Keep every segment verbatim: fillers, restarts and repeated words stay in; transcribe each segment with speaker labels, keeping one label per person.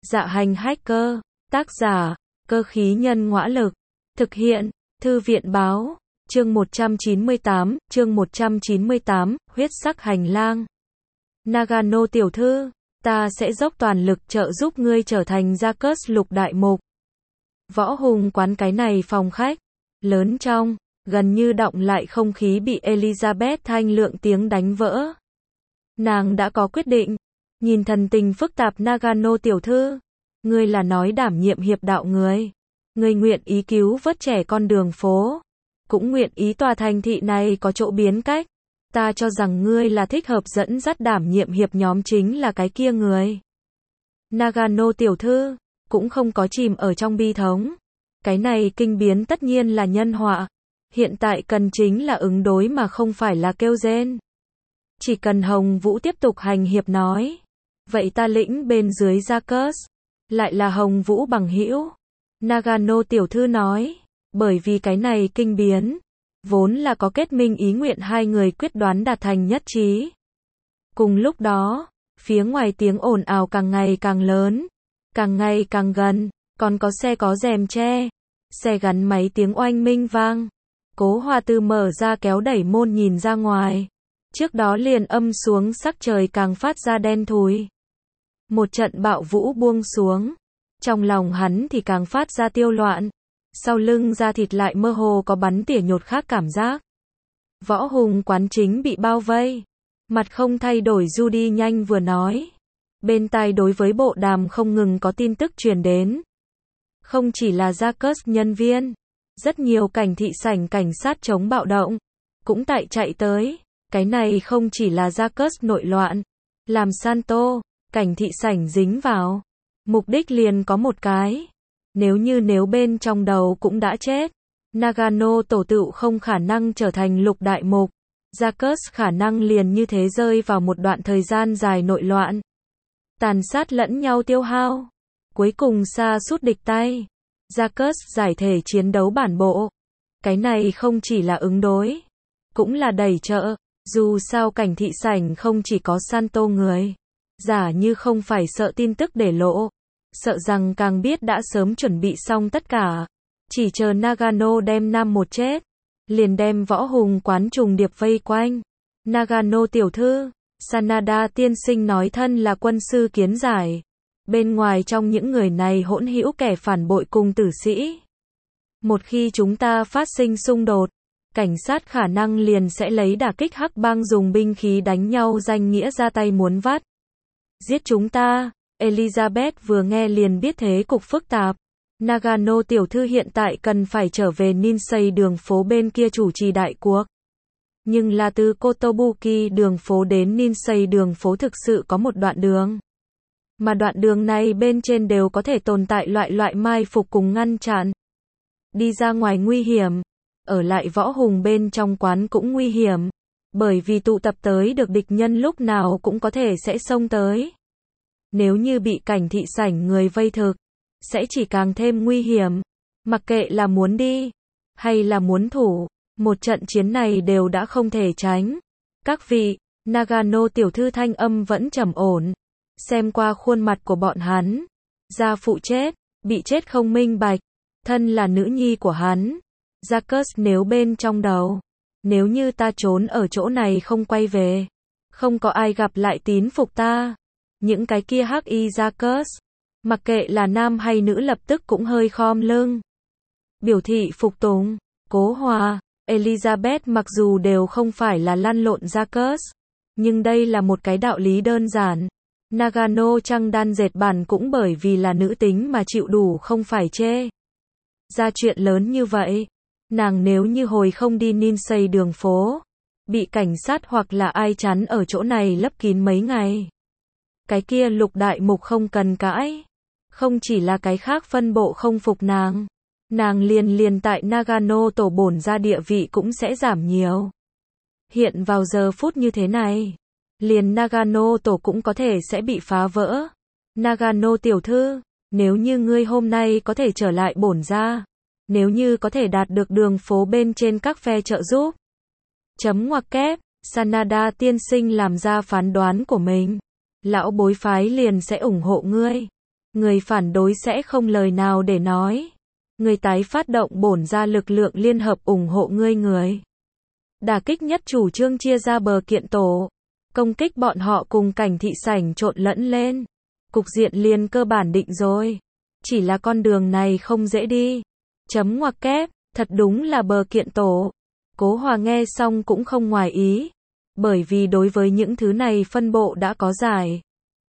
Speaker 1: Dạ hành hacker, tác giả, cơ khí nhân ngõa lực, thực hiện, thư viện báo, chương một trăm chín mươi tám, chương một trăm chín mươi tám, huyết sắc hành lang. Nagano tiểu thư, ta sẽ dốc toàn lực trợ giúp ngươi trở thành Jacques lục đại mục. Võ Hùng quán cái này phòng khách, lớn trong, gần như đọng lại không khí bị Elizabeth Thanh lượng tiếng đánh vỡ. Nàng đã có quyết định, nhìn thần tình phức tạp Nagano tiểu thư, ngươi là nói đảm nhiệm hiệp đạo người. Ngươi nguyện ý cứu vớt trẻ con đường phố, cũng nguyện ý tòa thành thị này có chỗ biến cách. Ta cho rằng ngươi là thích hợp dẫn dắt đảm nhiệm hiệp nhóm chính là cái kia người. Nagano tiểu thư, cũng không có chìm ở trong bi thống. Cái này kinh biến tất nhiên là nhân họa. Hiện tại cần chính là ứng đối mà không phải là kêu rên. Chỉ cần Hồng Vũ tiếp tục hành hiệp nói. Vậy ta lĩnh bên dưới Jacques. Lại là Hồng Vũ bằng hữu. Nagano tiểu thư nói. Bởi vì cái này kinh biến. Vốn là có kết minh ý nguyện hai người quyết đoán đạt thành nhất trí. Cùng lúc đó, phía ngoài tiếng ồn ào càng ngày càng lớn. Càng ngày càng gần. Còn có xe có rèm che. Xe gắn máy tiếng oanh minh vang. Cố Hoa Tư mở ra kéo đẩy môn nhìn ra ngoài. Trước đó liền âm xuống sắc trời càng phát ra đen thùi. Một trận bạo vũ buông xuống. Trong lòng hắn thì càng phát ra tiêu loạn. Sau lưng da thịt lại mơ hồ có bắn tỉa nhột khác cảm giác. Võ Hùng quán chính bị bao vây. Mặt không thay đổi Judy nhanh vừa nói. Bên tai đối với bộ đàm không ngừng có tin tức truyền đến. Không chỉ là Jacques nhân viên. Rất nhiều cảnh thị sảnh cảnh sát chống bạo động. Cũng tại chạy tới. Cái này không chỉ là Jacques nội loạn. Làm Santo, cảnh thị sảnh dính vào. Mục đích liền có một cái. Nếu như nếu bên trong đầu cũng đã chết. Nagano tổ tựu không khả năng trở thành lục đại mục. Jacques khả năng liền như thế rơi vào một đoạn thời gian dài nội loạn. Tàn sát lẫn nhau tiêu hao. Cuối cùng sa sút địch tay. Jacques giải thể chiến đấu bản bộ. Cái này không chỉ là ứng đối. Cũng là đẩy trợ. Dù sao cảnh thị sảnh không chỉ có Santo người. Giả như không phải sợ tin tức để lộ. Sợ rằng càng biết đã sớm chuẩn bị xong tất cả. Chỉ chờ Nagano đem nam một chết. Liền đem Võ Hùng quán trùng điệp vây quanh. Nagano tiểu thư. Sanada tiên sinh nói thân là quân sư kiến giải. Bên ngoài trong những người này hỗn hữu kẻ phản bội cùng tử sĩ. Một khi chúng ta phát sinh xung đột. Cảnh sát khả năng liền sẽ lấy đả kích hắc bang dùng binh khí đánh nhau danh nghĩa ra tay muốn vắt. Giết chúng ta. Elizabeth vừa nghe liền biết thế cục phức tạp. Nagano tiểu thư hiện tại cần phải trở về Ninsei đường phố bên kia chủ trì đại cuộc. Nhưng là từ Kotobuki đường phố đến Ninsei đường phố thực sự có một đoạn đường. Mà đoạn đường này bên trên đều có thể tồn tại loại loại mai phục cùng ngăn chặn. Đi ra ngoài nguy hiểm. Ở lại Võ Hùng bên trong quán cũng nguy hiểm. Bởi vì tụ tập tới được địch nhân lúc nào cũng có thể sẽ xông tới. Nếu như bị cảnh thị sảnh người vây thực, sẽ chỉ càng thêm nguy hiểm. Mặc kệ là muốn đi, hay là muốn thủ, một trận chiến này đều đã không thể tránh. Các vị, Nagano tiểu thư thanh âm vẫn trầm ổn. Xem qua khuôn mặt của bọn hắn. Gia phụ chết, bị chết không minh bạch. Thân là nữ nhi của hắn. Jacques nếu bên trong đầu. Nếu như ta trốn ở chỗ này không quay về. Không có ai gặp lại tín phục ta. Những cái kia hắc y Jacques. Mặc kệ là nam hay nữ lập tức cũng hơi khom lưng. Biểu thị phục tùng. Cố Hòa, Elizabeth mặc dù đều không phải là lăn lộn Jacques. Nhưng đây là một cái đạo lý đơn giản. Nagano trăng đan dệt bản cũng bởi vì là nữ tính mà chịu đủ không phải chê. Ra chuyện lớn như vậy. Nàng nếu như hồi không đi Ninsei đường phố. Bị cảnh sát hoặc là ai chắn ở chỗ này lấp kín mấy ngày. Cái kia lục đại mục không cần cãi. Không chỉ là cái khác phân bộ không phục nàng. Nàng liền liền tại Nagano tổ bổn ra địa vị cũng sẽ giảm nhiều. Hiện vào giờ phút như thế này. Liền Nagano tổ cũng có thể sẽ bị phá vỡ. Nagano tiểu thư. Nếu như ngươi hôm nay có thể trở lại bổn ra. Nếu như có thể đạt được đường phố bên trên các phe trợ giúp. Chấm ngoặc kép. Sanada tiên sinh làm ra phán đoán của mình. Lão bối phái liền sẽ ủng hộ ngươi. người phản đối sẽ không lời nào để nói. Người tái phát động bổn ra lực lượng liên hợp ủng hộ ngươi người. Đả kích nhất chủ trương chia ra bờ kiện tổ. Công kích bọn họ cùng cảnh thị sảnh trộn lẫn lên. Cục diện liền cơ bản định rồi. Chỉ là con đường này không dễ đi. Chấm ngoặc kép, thật đúng là bờ kiện tổ. Cố Hòa nghe xong cũng không ngoài ý. Bởi vì đối với những thứ này phân bộ đã có giải.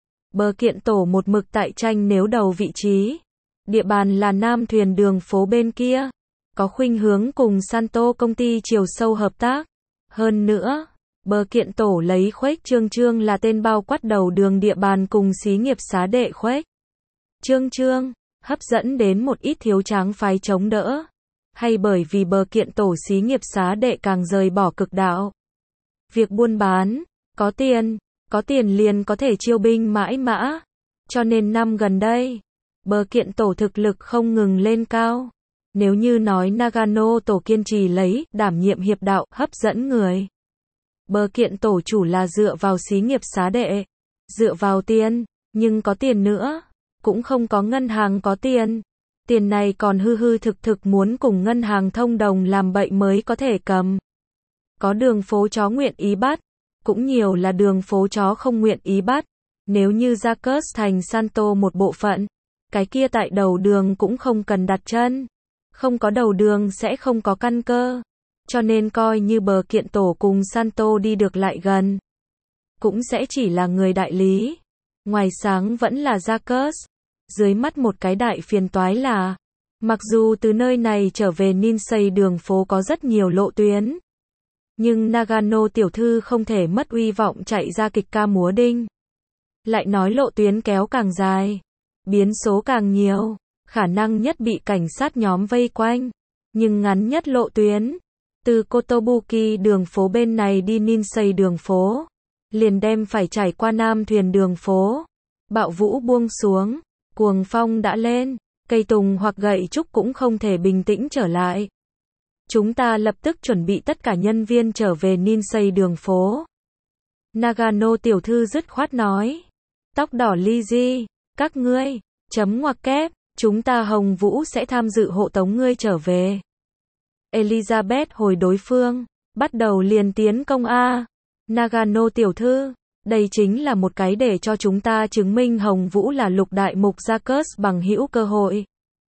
Speaker 1: Bờ kiện tổ một mực tại tranh nếu đầu vị trí. Địa bàn là Nam Thuyền đường phố bên kia. Có khuynh hướng cùng Santo công ty chiều sâu hợp tác. Hơn nữa, bờ kiện tổ lấy khuếch trương trương là tên bao quát đầu đường địa bàn cùng xí nghiệp xá đệ khuếch trương trương, hấp dẫn đến một ít thiếu tráng phái chống đỡ. Hay bởi vì bờ kiện tổ xí nghiệp xá đệ càng rời bỏ cực đạo. Việc buôn bán, có tiền, có tiền liền có thể chiêu binh mãi mã. Cho nên năm gần đây, bờ kiện tổ thực lực không ngừng lên cao. Nếu như nói Nagano tổ kiên trì lấy, đảm nhiệm hiệp đạo, hấp dẫn người. Bờ kiện tổ chủ là dựa vào xí nghiệp xá đệ, dựa vào tiền, nhưng có tiền nữa, cũng không có ngân hàng có tiền. Tiền này còn hư hư thực thực muốn cùng ngân hàng thông đồng làm bậy mới có thể cầm. Có đường phố chó nguyện ý bắt, cũng nhiều là đường phố chó không nguyện ý bắt. Nếu như Jacques thành Santo một bộ phận, cái kia tại đầu đường cũng không cần đặt chân. Không có đầu đường sẽ không có căn cơ. Cho nên coi như bờ kiện tổ cùng Santo đi được lại gần. Cũng sẽ chỉ là người đại lý. Ngoài sáng vẫn là Jacques. Dưới mắt một cái đại phiền toái là, mặc dù từ nơi này trở về Ninsei đường phố có rất nhiều lộ tuyến. Nhưng Nagano tiểu thư không thể mất uy vọng chạy ra kịch ca múa đinh. Lại nói lộ tuyến kéo càng dài, biến số càng nhiều, khả năng nhất bị cảnh sát nhóm vây quanh. Nhưng ngắn nhất lộ tuyến, từ Kotobuki đường phố bên này đi Ninsei đường phố, liền đem phải trải qua Nam Thuyền đường phố. Bạo vũ buông xuống, cuồng phong đã lên, cây tùng hoặc gậy trúc cũng không thể bình tĩnh trở lại. Chúng ta lập tức chuẩn bị tất cả nhân viên trở về Ninsei đường phố. Nagano tiểu thư dứt khoát nói. Tóc đỏ Lizzy, các ngươi, chấm ngoặc kép, chúng ta Hồng Vũ sẽ tham dự hộ tống ngươi trở về. Elizabeth hồi đối phương, bắt đầu liền tiến công A. Nagano tiểu thư, đây chính là một cái để cho chúng ta chứng minh Hồng Vũ là lục đại mục Jacques bằng hữu cơ hội.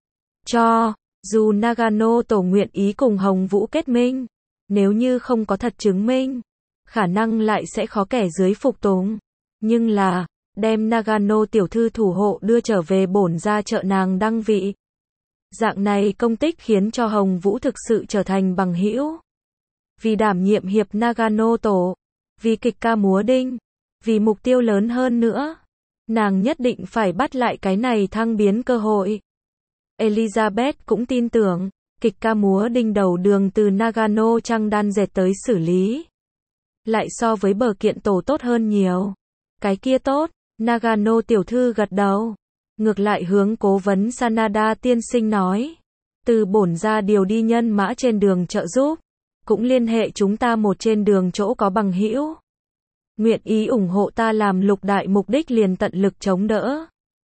Speaker 1: Cho, dù Nagano tổ nguyện ý cùng Hồng Vũ kết minh, nếu như không có thật chứng minh, khả năng lại sẽ khó kẻ dưới phục tùng. Nhưng là, đem Nagano tiểu thư thủ hộ đưa trở về bổn ra chợ nàng đăng vị. Dạng này công tích khiến cho Hồng Vũ thực sự trở thành bằng hữu. Vì đảm nhiệm hiệp Nagano tổ, vì kịch ca múa đinh, vì mục tiêu lớn hơn nữa, nàng nhất định phải bắt lại cái này thăng biến cơ hội. Elizabeth cũng tin tưởng, kịch ca múa đinh đầu đường từ Nagano trăng đan dệt tới xử lý. Lại so với bờ kiện tổ tốt hơn nhiều. Cái kia tốt, Nagano tiểu thư gật đầu. Ngược lại hướng cố vấn Sanada tiên sinh nói. Từ bổn ra điều đi nhân mã trên đường trợ giúp. Cũng liên hệ chúng ta một trên đường chỗ có bằng hữu. Nguyện ý ủng hộ ta làm lục đại mục đích liền tận lực chống đỡ.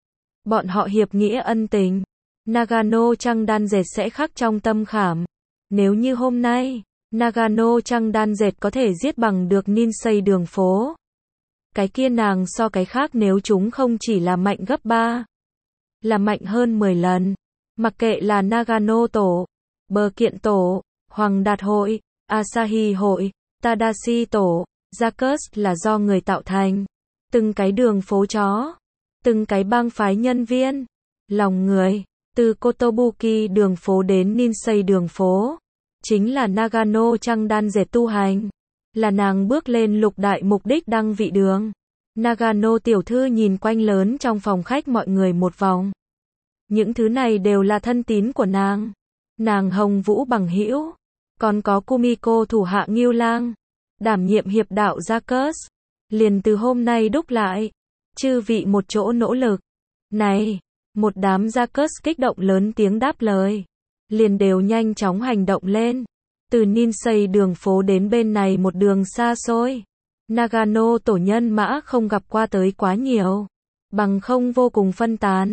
Speaker 1: Bọn họ hiệp nghĩa ân tình. Nagano trăng đan dệt sẽ khắc trong tâm khảm. Nếu như hôm nay, Nagano trăng đan dệt có thể giết bằng được Ninsei đường phố. Cái kia nàng so cái khác nếu chúng không chỉ là mạnh gấp ba, là mạnh hơn mười lần. Mặc kệ là Nagano tổ, bờ kiện tổ, Hoàng Đạt hội, Asahi hội, Tadashi tổ, Jacques là do người tạo thành. Từng cái đường phố chó, từng cái bang phái nhân viên, lòng người, từ Kotobuki đường phố đến Ninsei đường phố, chính là Nagano trăng đan dệt tu hành. Là nàng bước lên lục đại mục đích đăng vị đường. Nagano tiểu thư nhìn quanh lớn trong phòng khách mọi người một vòng. Những thứ này đều là thân tín của nàng. Nàng Hồng Vũ bằng hữu, còn có Kumiko thủ hạ Ngưu Lang, đảm nhiệm hiệp đạo Jacques. Liền từ hôm nay đúc lại, chư vị một chỗ nỗ lực. Này, một đám Jacques kích động lớn tiếng đáp lời. Liền đều nhanh chóng hành động lên. Từ Ninsei đường phố đến bên này một đường xa xôi. Nagano tổ nhân mã không gặp qua tới quá nhiều. Bằng không vô cùng phân tán.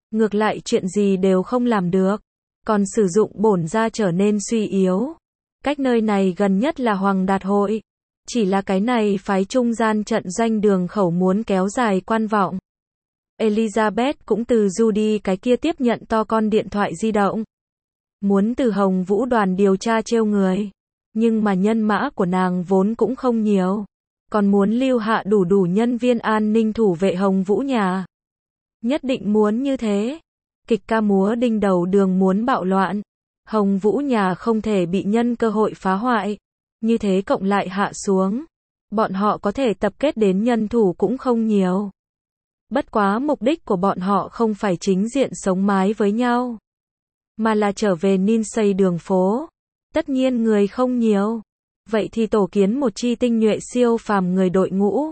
Speaker 1: ngược lại chuyện gì đều không làm được, còn sử dụng bổn ra trở nên suy yếu. Cách nơi này gần nhất là Hoàng Đạt Hội, chỉ là cái này phái trung gian trận doanh đường khẩu muốn kéo dài quan vọng. Elizabeth cũng từ Judy cái kia tiếp nhận to con điện thoại di động. Muốn từ Hồng Vũ đoàn điều tra trêu người. Nhưng mà nhân mã của nàng vốn cũng không nhiều. Còn muốn lưu hạ đủ đủ nhân viên an ninh thủ vệ Hồng Vũ nhà. Nhất định muốn như thế. Kịch ca múa đinh đầu đường muốn bạo loạn. Hồng Vũ nhà không thể bị nhân cơ hội phá hoại. Như thế cộng lại hạ xuống. Bọn họ có thể tập kết đến nhân thủ cũng không nhiều. Bất quá mục đích của bọn họ không phải chính diện sống mái với nhau, mà là trở về Ninh xây đường phố. Tất nhiên người không nhiều. Vậy thì tổ kiến một chi tinh nhuệ siêu phàm người đội ngũ.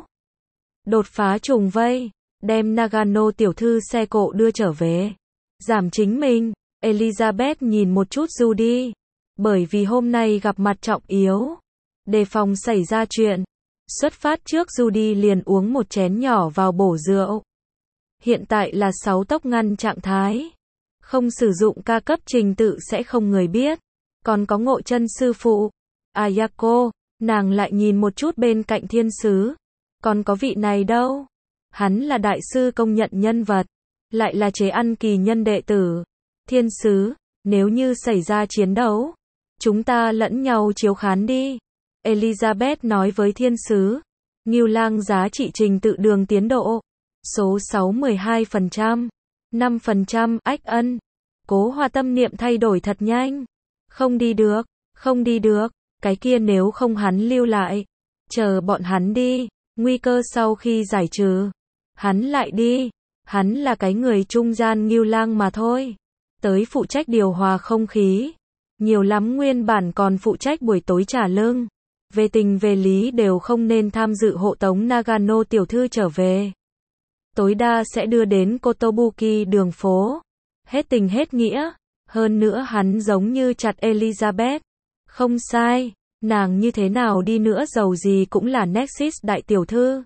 Speaker 1: Đột phá trùng vây, đem Nagano tiểu thư xe cộ đưa trở về. Giảm chính mình. Elizabeth nhìn một chút Judy. Bởi vì hôm nay gặp mặt trọng yếu. Đề phòng xảy ra chuyện. Xuất phát trước Judy liền uống một chén nhỏ vào bổ rượu. Hiện tại là sáu tốc ngăn trạng thái. Không sử dụng ca cấp trình tự sẽ không người biết. Còn có ngộ chân sư phụ. Ayako, nàng lại nhìn một chút bên cạnh thiên sứ. Còn có vị này đâu? Hắn là đại sư công nhận nhân vật. Lại là chế ăn kỳ nhân đệ tử. Thiên sứ, nếu như xảy ra chiến đấu, chúng ta lẫn nhau chiếu khán đi. Elizabeth nói với thiên sứ. Ngưu Lang giá trị trình tự đường tiến độ. Số sáu mười hai phần trăm. năm phần trăm, ách ân. Cố Hòa tâm niệm thay đổi thật nhanh. Không đi được, không đi được. Cái kia nếu không hắn lưu lại. Chờ bọn hắn đi. Nguy cơ sau khi giải trừ. Hắn lại đi. Hắn là cái người trung gian Ngưu Lang mà thôi. Tới phụ trách điều hòa không khí. Nhiều lắm nguyên bản còn phụ trách buổi tối trả lương. Về tình về lý đều không nên tham dự hộ tống Nagano tiểu thư trở về. Tối đa sẽ đưa đến Kotobuki đường phố. Hết tình hết nghĩa. Hơn nữa hắn giống như chặt Elizabeth. Không sai. Nàng như thế nào đi nữa giàu gì cũng là Nexus đại tiểu thư.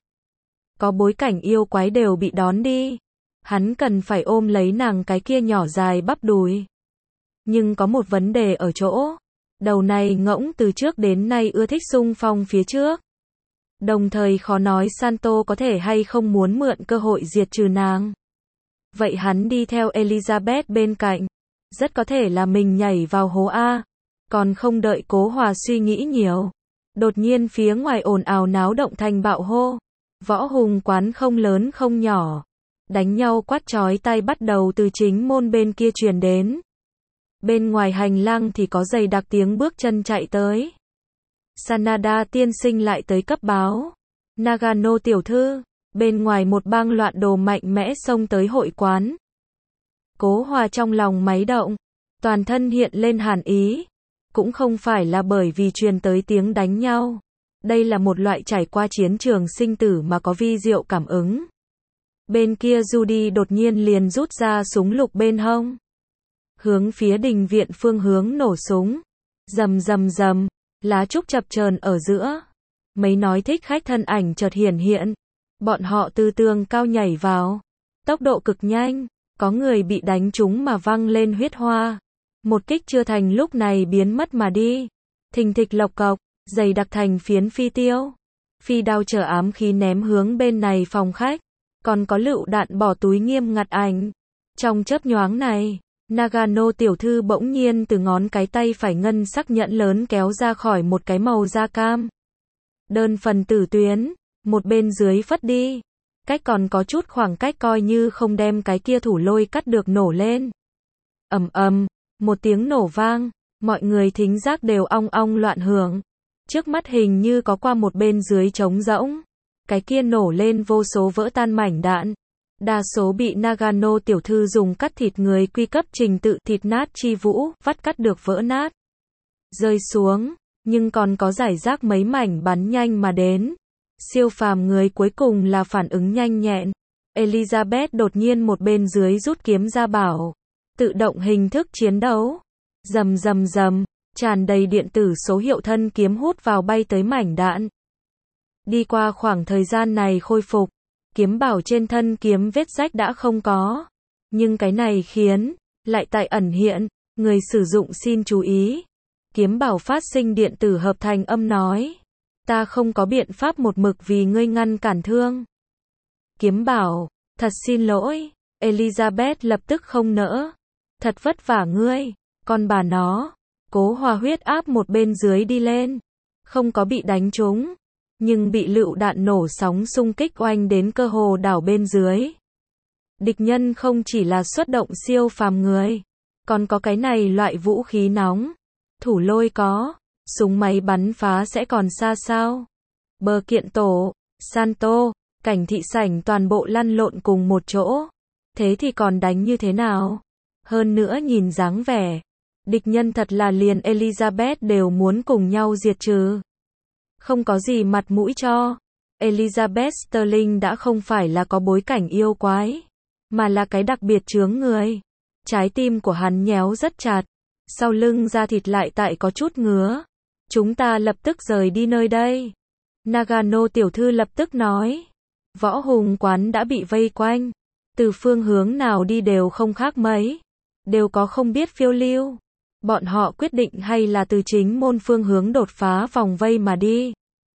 Speaker 1: Có bối cảnh yêu quái đều bị đón đi. Hắn cần phải ôm lấy nàng cái kia nhỏ dài bắp đùi. Nhưng có một vấn đề ở chỗ. Đầu này ngỗng từ trước đến nay ưa thích xung phong phía trước. Đồng thời khó nói Santo có thể hay không muốn mượn cơ hội diệt trừ nàng. Vậy hắn đi theo Elizabeth bên cạnh. Rất có thể là mình nhảy vào hố A. Còn không đợi Cố Hòa suy nghĩ nhiều. Đột nhiên phía ngoài ồn ào náo động thành bạo hô. Võ hùng quán không lớn không nhỏ. Đánh nhau quát chói tai bắt đầu từ chính môn bên kia truyền đến. Bên ngoài hành lang thì có dày đặc tiếng bước chân chạy tới. Sanada tiên sinh lại tới cấp báo. Nagano tiểu thư, bên ngoài một bang loạn đồ mạnh mẽ xông tới hội quán. Cố Hòa trong lòng máy động, toàn thân hiện lên hàn ý. Cũng không phải là bởi vì truyền tới tiếng đánh nhau. Đây là một loại trải qua chiến trường sinh tử mà có vi diệu cảm ứng. Bên kia Judy đột nhiên liền rút ra súng lục bên hông. Hướng phía đình viện phương hướng nổ súng. Rầm rầm rầm, lá trúc chập chờn ở giữa. Mấy nói thích khách thân ảnh chợt hiển hiện. Bọn họ từ tường cao nhảy vào. Tốc độ cực nhanh, có người bị đánh trúng mà văng lên huyết hoa. Một kích chưa thành lúc này biến mất mà đi. Thình thịch lộc cộc, dày đặc thành phiến phi tiêu. Phi đao chở ám khí ném hướng bên này phòng khách. Còn có lựu đạn bỏ túi nghiêm ngặt ảnh. Trong chớp nhoáng này, Nagano tiểu thư bỗng nhiên từ ngón cái tay phải ngân sắc nhẫn lớn kéo ra khỏi một cái màu da cam. Đơn phần tử tuyến, một bên dưới phất đi. Cách còn có chút khoảng cách coi như không đem cái kia thủ lôi cắt được nổ lên. Ầm ầm, một tiếng nổ vang, mọi người thính giác đều ong ong loạn hưởng. Trước mắt hình như có qua một bên dưới trống rỗng. Cái kia nổ lên vô số vỡ tan mảnh đạn. Đa số bị Nagano tiểu thư dùng cắt thịt người quy cấp trình tự thịt nát chi vũ, vắt cắt được vỡ nát. Rơi xuống, nhưng còn có giải rác mấy mảnh bắn nhanh mà đến. Siêu phàm người cuối cùng là phản ứng nhanh nhẹn. Elizabeth đột nhiên một bên dưới rút kiếm ra bảo. Tự động hình thức chiến đấu. Rầm rầm rầm, tràn đầy điện tử số hiệu thân kiếm hút vào bay tới mảnh đạn. Đi qua khoảng thời gian này khôi phục. Kiếm bảo trên thân kiếm vết rách đã không có. Nhưng cái này khiến, lại tại ẩn hiện, người sử dụng xin chú ý. Kiếm bảo phát sinh điện tử hợp thành âm nói. Ta không có biện pháp một mực vì ngươi ngăn cản thương. Kiếm bảo, thật xin lỗi. Elizabeth lập tức không nỡ. Thật vất vả ngươi, con bà nó. Cố Hòa huyết áp một bên dưới đi lên. Không có bị đánh trúng, nhưng bị lựu đạn nổ sóng xung kích oanh đến cơ hồ đảo bên dưới. Địch nhân không chỉ là xuất động siêu phàm người, còn có cái này loại vũ khí nóng. Thủ lôi có, súng máy bắn phá sẽ còn xa sao. Bờ kiện tổ, Santo, cảnh thị sảnh toàn bộ lăn lộn cùng một chỗ. Thế thì còn đánh như thế nào? Hơn nữa nhìn dáng vẻ, địch nhân thật là liền Elizabeth đều muốn cùng nhau diệt trừ. Không có gì mặt mũi cho. Elizabeth Sterling đã không phải là có bối cảnh yêu quái, mà là cái đặc biệt chướng người. Trái tim của hắn nhéo rất chặt, sau lưng da thịt lại tại có chút ngứa. Chúng ta lập tức rời đi nơi đây. Nagano tiểu thư lập tức nói. Võ hùng quán đã bị vây quanh. Từ phương hướng nào đi đều không khác mấy. Đều có không biết phiêu lưu. Bọn họ quyết định hay là từ chính môn phương hướng đột phá vòng vây mà đi.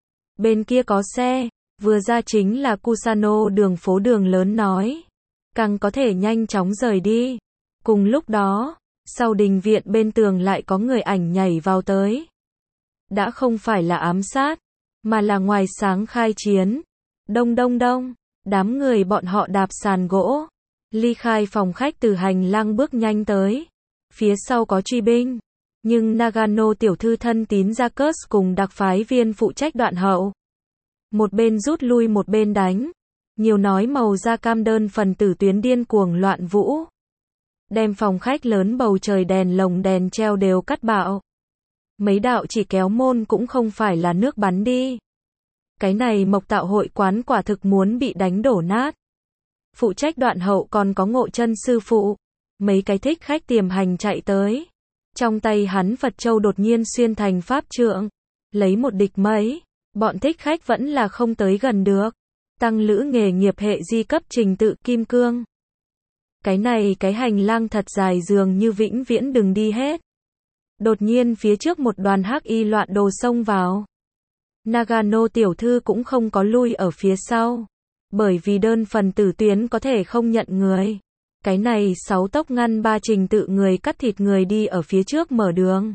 Speaker 1: Bên kia có xe, vừa ra chính là Kusano đường phố đường lớn nói. Càng có thể nhanh chóng rời đi. Cùng lúc đó, sau đình viện bên tường lại có người ảnh nhảy vào tới. Đã không phải là ám sát, mà là ngoài sáng khai chiến. Đông đông đông, đám người bọn họ đạp sàn gỗ. Ly khai phòng khách từ hành lang bước nhanh tới. Phía sau có truy binh. Nhưng Nagano tiểu thư thân tín Jacques cùng đặc phái viên phụ trách đoạn hậu. Một bên rút lui một bên đánh. Nhiều nói màu da cam đơn phần tử tuyến điên cuồng loạn vũ. Đem phòng khách lớn bầu trời đèn lồng đèn treo đều cắt bạo. Mấy đạo chỉ kéo môn cũng không phải là nước bắn đi. Cái này Mộc Tạo hội quán quả thực muốn bị đánh đổ nát. Phụ trách đoạn hậu còn có Ngộ Chân sư phụ. Mấy cái thích khách tiềm hành chạy tới. Trong tay hắn Phật Châu đột nhiên xuyên thành pháp trượng. Lấy một địch mấy. Bọn thích khách vẫn là không tới gần được. Tăng lữ nghề nghiệp hệ di cấp trình tự kim cương. Cái này cái hành lang thật dài dường như vĩnh viễn đừng đi hết. Đột nhiên phía trước một đoàn hắc y loạn đồ xông vào. Nagano tiểu thư cũng không có lui ở phía sau. Bởi vì đơn phần tử tuyến có thể không nhận người. Cái này sáu tốc ngăn ba trình tự người cắt thịt người đi ở phía trước mở đường.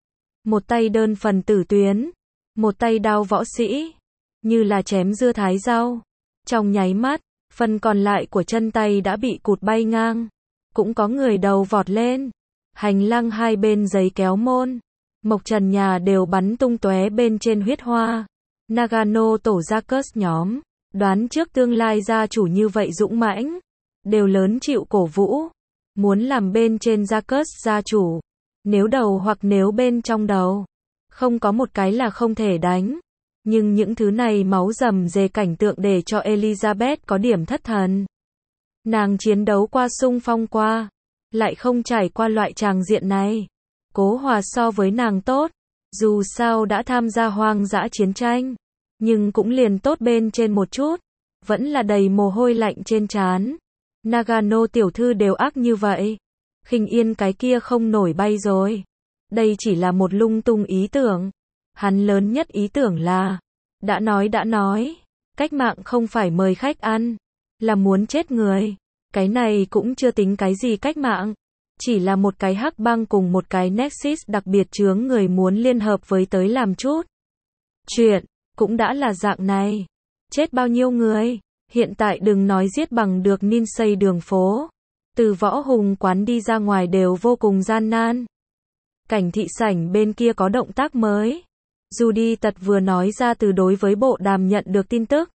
Speaker 1: Một tay đơn phần tử tuyến. Một tay đao võ sĩ. Như là chém dưa thái rau. Trong nháy mắt, phần còn lại của chân tay đã bị cụt bay ngang. Cũng có người đầu vọt lên. Hành lang hai bên giấy kéo môn. Mộc trần nhà đều bắn tung tóe bên trên huyết hoa. Nagano tổ Jacques nhóm. Đoán trước tương lai gia chủ như vậy dũng mãnh. Đều lớn chịu cổ vũ. Muốn làm bên trên Jacques gia chủ. Nếu đầu hoặc nếu bên trong đầu. Không có một cái là không thể đánh. Nhưng những thứ này máu rầm rề cảnh tượng để cho Elizabeth có điểm thất thần. Nàng chiến đấu qua xung phong qua. Lại không trải qua loại tràng diện này. Cố Hòa so với nàng tốt. Dù sao đã tham gia hoang dã chiến tranh. Nhưng cũng liền tốt bên trên một chút. Vẫn là đầy mồ hôi lạnh trên trán. Nagano tiểu thư đều ác như vậy. Khinh Yên cái kia không nổi bay rồi. Đây chỉ là một lung tung ý tưởng. Hắn lớn nhất ý tưởng là. Đã nói đã nói. Cách mạng không phải mời khách ăn. Là muốn chết người. Cái này cũng chưa tính cái gì cách mạng. Chỉ là một cái hắc băng cùng một cái Nexus đặc biệt chướng người muốn liên hợp với tới làm chút. Chuyện. Cũng đã là dạng này. Chết bao nhiêu người. Hiện tại đừng nói giết bằng được nin xây đường phố. Từ võ hùng quán đi ra ngoài đều vô cùng gian nan. Cảnh thị sảnh bên kia có động tác mới. Judy tật vừa nói ra từ đối với bộ đàm nhận được tin tức.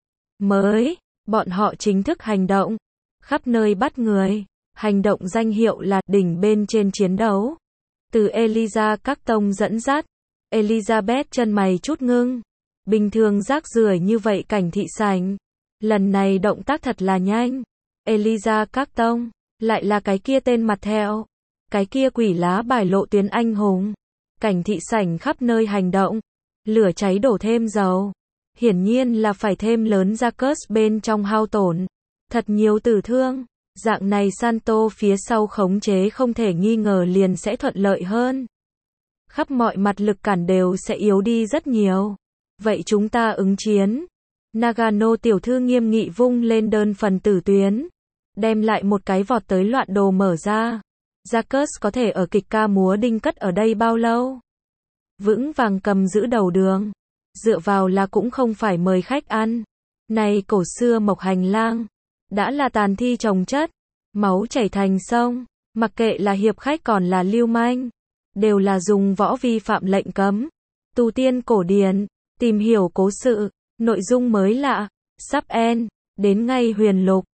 Speaker 1: Mới, bọn họ chính thức hành động. Khắp nơi bắt người. Hành động danh hiệu là đỉnh bên trên chiến đấu. Từ Eliza các tông dẫn dắt. Elizabeth chân mày chút ngưng. Bình thường rác rưởi như vậy cảnh thị sảnh. Lần này động tác thật là nhanh. Eliza các tông. Lại là cái kia tên mặt theo. Cái kia quỷ lá bài lộ tuyến anh hùng. Cảnh thị sảnh khắp nơi hành động. Lửa cháy đổ thêm dầu. Hiển nhiên là phải thêm lớn Jacques bên trong hao tổn. Thật nhiều tử thương. Dạng này Santo phía sau khống chế không thể nghi ngờ liền sẽ thuận lợi hơn. Khắp mọi mặt lực cản đều sẽ yếu đi rất nhiều. Vậy chúng ta ứng chiến. Nagano tiểu thư nghiêm nghị vung lên đơn phần tử tuyến. Đem lại một cái vọt tới loạn đồ mở ra. Jacques có thể ở kịch ca múa đinh cất ở đây bao lâu? Vững vàng cầm giữ đầu đường. Dựa vào là cũng không phải mời khách ăn. Này cổ xưa mộc hành lang. Đã là tàn thi chồng chất. Máu chảy thành sông. Mặc kệ là hiệp khách còn là lưu manh. Đều là dùng võ vi phạm lệnh cấm. Tu tiên cổ điển. Tìm hiểu cố sự. Nội dung mới lạ. Sắp end. Đến ngay huyền lục.